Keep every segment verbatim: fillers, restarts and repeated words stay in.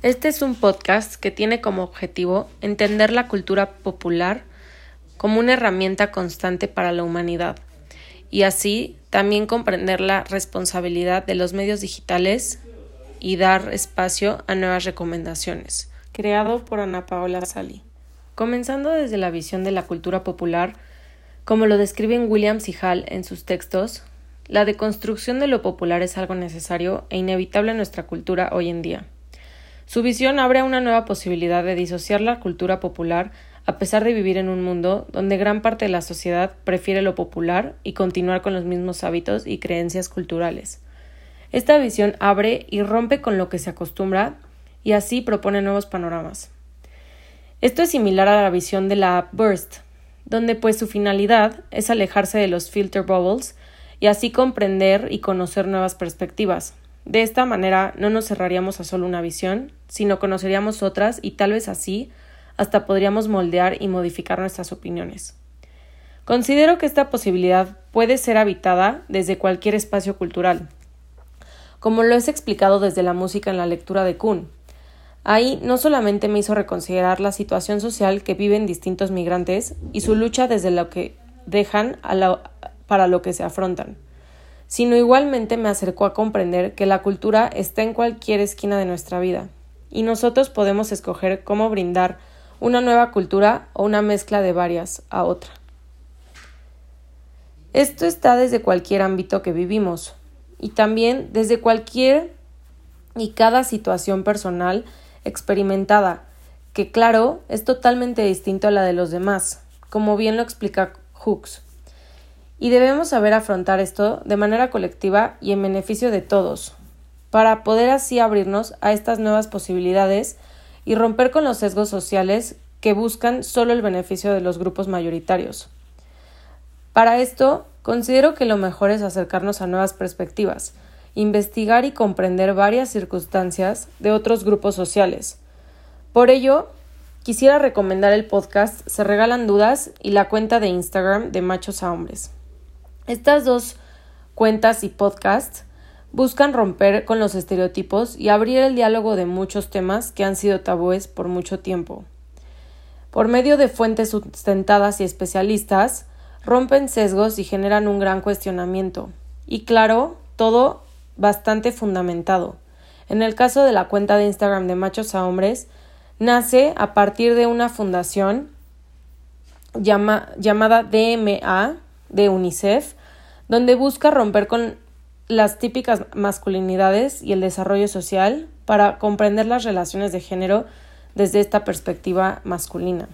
Este es un podcast que tiene como objetivo entender la cultura popular como una herramienta constante para la humanidad y así también comprender la responsabilidad de los medios digitales y dar espacio a nuevas recomendaciones. Creado por Ana Paola Sali. Comenzando desde la visión de la cultura popular, como lo describen Williams y Hall en sus textos, la deconstrucción de lo popular es algo necesario e inevitable en nuestra cultura hoy en día. Su visión abre una nueva posibilidad de disociar la cultura popular a pesar de vivir en un mundo donde gran parte de la sociedad prefiere lo popular y continuar con los mismos hábitos y creencias culturales. Esta visión abre y rompe con lo que se acostumbra y así propone nuevos panoramas. Esto es similar a la visión de la app Burst, donde pues su finalidad es alejarse de los filter bubbles y así comprender y conocer nuevas perspectivas. De esta manera no nos cerraríamos a solo una visión, sino conoceríamos otras y tal vez así hasta podríamos moldear y modificar nuestras opiniones. Considero que esta posibilidad puede ser habitada desde cualquier espacio cultural, como lo es explicado desde la música en la lectura de Kuhn. Ahí no solamente me hizo reconsiderar la situación social que viven distintos migrantes y su lucha desde lo que dejan a la, para lo que se afrontan, sino igualmente me acercó a comprender que la cultura está en cualquier esquina de nuestra vida y nosotros podemos escoger cómo brindar una nueva cultura o una mezcla de varias a otra. Esto está desde cualquier ámbito que vivimos y también desde cualquier y cada situación personal experimentada, que claro, es totalmente distinto a la de los demás, como bien lo explica Hooks. Y debemos saber afrontar esto de manera colectiva y en beneficio de todos, para poder así abrirnos a estas nuevas posibilidades y romper con los sesgos sociales que buscan solo el beneficio de los grupos mayoritarios. Para esto, considero que lo mejor es acercarnos a nuevas perspectivas, investigar y comprender varias circunstancias de otros grupos sociales. Por ello, quisiera recomendar el podcast Se Regalan Dudas y la cuenta de Instagram de Machos a Hombres. Estas dos cuentas y podcasts buscan romper con los estereotipos y abrir el diálogo de muchos temas que han sido tabúes por mucho tiempo. Por medio de fuentes sustentadas y especialistas, rompen sesgos y generan un gran cuestionamiento. Y claro, todo bastante fundamentado. En el caso de la cuenta de Instagram de Machos a Hombres, nace a partir de una fundación llama, llamada D M A de UNICEF, donde busca romper con las típicas masculinidades y el desarrollo social para comprender las relaciones de género desde esta perspectiva masculina.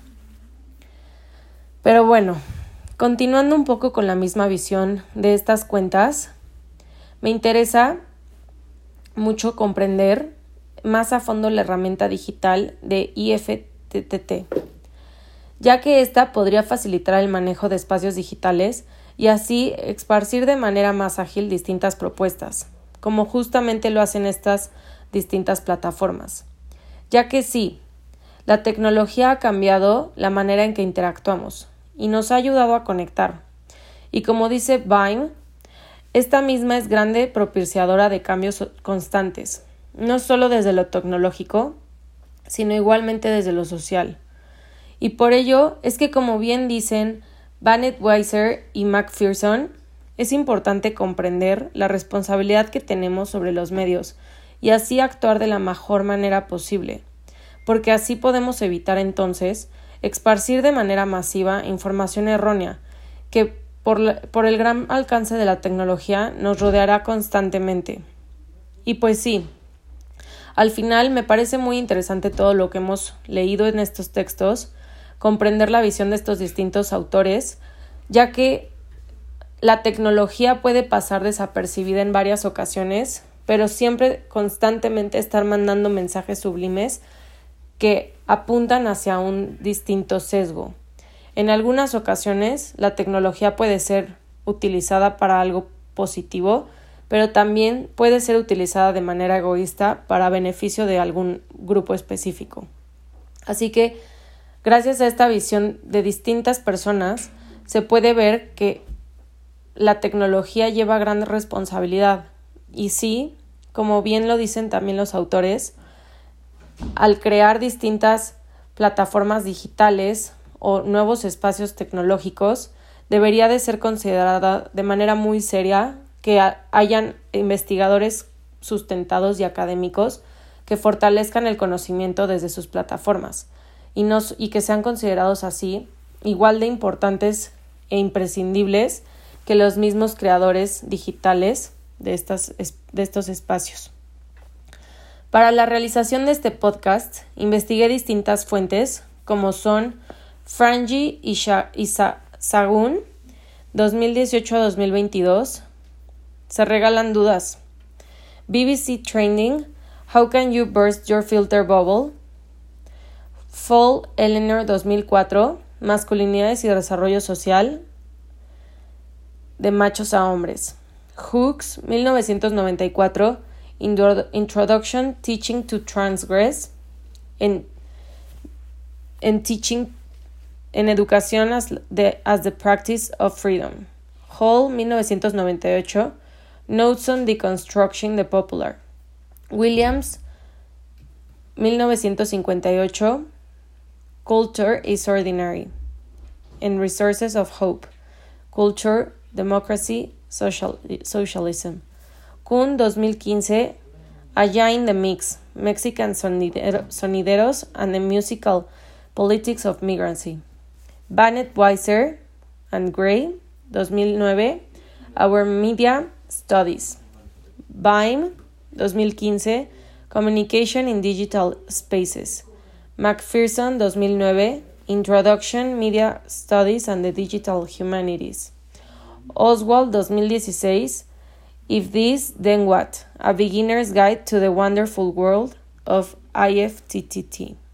Pero bueno, continuando un poco con la misma visión de estas cuentas, me interesa mucho comprender más a fondo la herramienta digital de I F T T T, ya que ésta podría facilitar el manejo de espacios digitales y así esparcir de manera más ágil distintas propuestas, como justamente lo hacen estas distintas plataformas. Ya que sí, la tecnología ha cambiado la manera en que interactuamos y nos ha ayudado a conectar. Y como dice Vine, esta misma es grande propiciadora de cambios constantes, no solo desde lo tecnológico, sino igualmente desde lo social. Y por ello es que, como bien dicen Bennett Weiser y McPherson, es importante comprender la responsabilidad que tenemos sobre los medios y así actuar de la mejor manera posible, porque así podemos evitar entonces esparcir de manera masiva información errónea que por, la, por el gran alcance de la tecnología nos rodeará constantemente. Y pues sí, al final me parece muy interesante todo lo que hemos leído en estos textos, comprender la visión de estos distintos autores, ya que la tecnología puede pasar desapercibida en varias ocasiones, pero siempre constantemente estar mandando mensajes sublimes que apuntan hacia un distinto sesgo. En algunas ocasiones, la tecnología puede ser utilizada para algo positivo, pero también puede ser utilizada de manera egoísta para beneficio de algún grupo específico. Así que, gracias a esta visión de distintas personas, se puede ver que la tecnología lleva gran responsabilidad. Y sí, como bien lo dicen también los autores, al crear distintas plataformas digitales o nuevos espacios tecnológicos, debería de ser considerada de manera muy seria que hayan investigadores sustentados y académicos que fortalezcan el conocimiento desde sus plataformas y, no, y que sean considerados así igual de importantes e imprescindibles que los mismos creadores digitales de, estas, de estos espacios. Para la realización de este podcast, investigué distintas fuentes como son Frangi y, Sha- y Sa- Sagun, dos mil dieciocho a dos mil veintidós. Se regalan dudas. B B C Training, How Can You Burst Your Filter Bubble? Fall Eleanor dos mil cuatro, Masculinidades y Desarrollo Social, de machos a hombres. Hooks, mil novecientos noventa y cuatro, Introduction Teaching to Transgress, en, en Teaching, en Educación as the, as the Practice of Freedom. Hall, mil novecientos noventa y ocho, Notes on Deconstructing the Popular. Williams, mil novecientos cincuenta y ocho, Culture is Ordinary. En Resources of Hope. Culture, Democracy, Social, Socialism. Kuhn, dos mil quince, Allá in the Mix, Mexican sonidero, Sonideros and the Musical Politics of Migrancy. Bannett, Weiser and Gray, dos mil nueve, Our Media Studies. Baim, dos mil quince, Communication in Digital Spaces. McPherson, dos mil nueve, Introduction, Media Studies and the Digital Humanities. Oswald, dos mil dieciséis, If This, Then What? A Beginner's Guide to the Wonderful World of I F T T T.